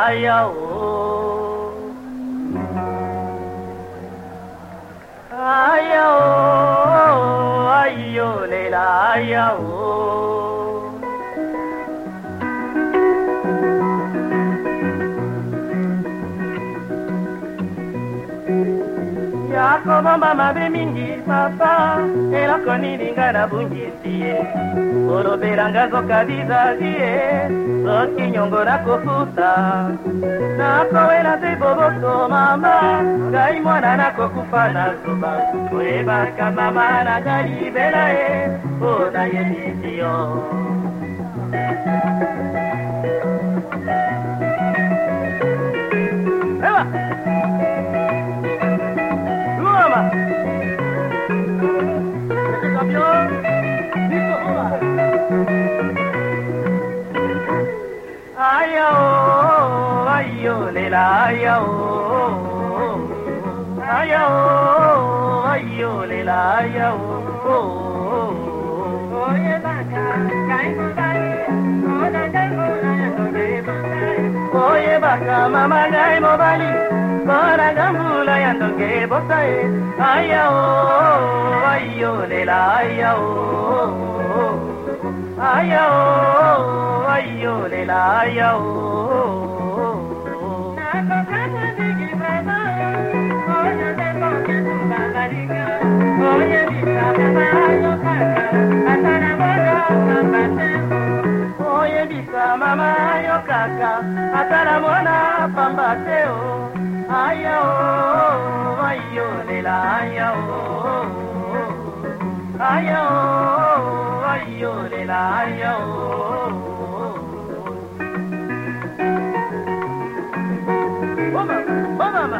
aya o, aya o, ayo lela aya o. Yako mama be mingi papa, eloko nini nga na bungisi ye. Olobelanga zoka vizazi ye, soki nyongo na kofuta. Nakowela te boboto mama, ngai mwana na kokufa na zuba. Oyebaka mama na ngai bela ye, ona ye nisi yo. Ewa! Aya o, ayo lela aya o, aya o, ayo lela aya o. Oye baka, kai mobali, ona kai mona yandoge botai. Oye baka, mama kai mobali, ona gambula yandoge botai. Aya o, ayo lela aya o, aya o, ayo lela aya o. Oye bisa mama yo kaka, atala mwana pambateo. Aya o, ayo lela aya o, aya o, ayo lela aya o. Oh mama.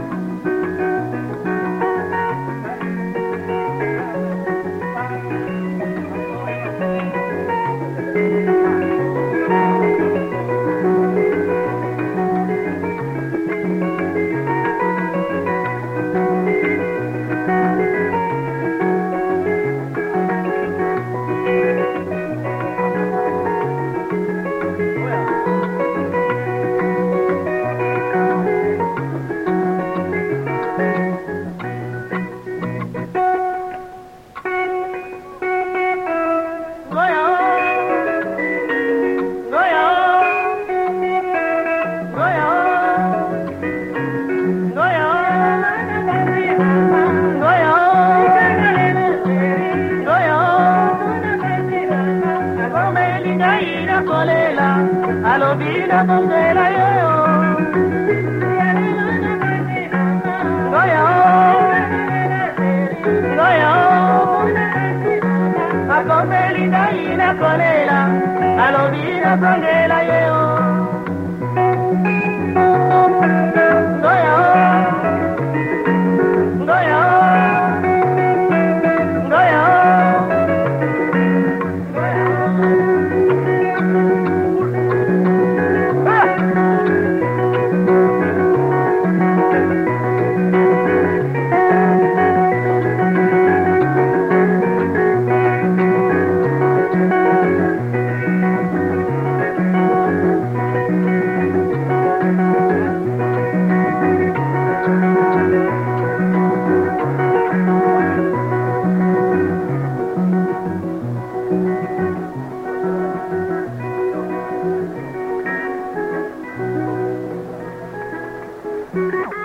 Alobina bongela yo Goya Goya Akomelina ina kolela Alobina bongela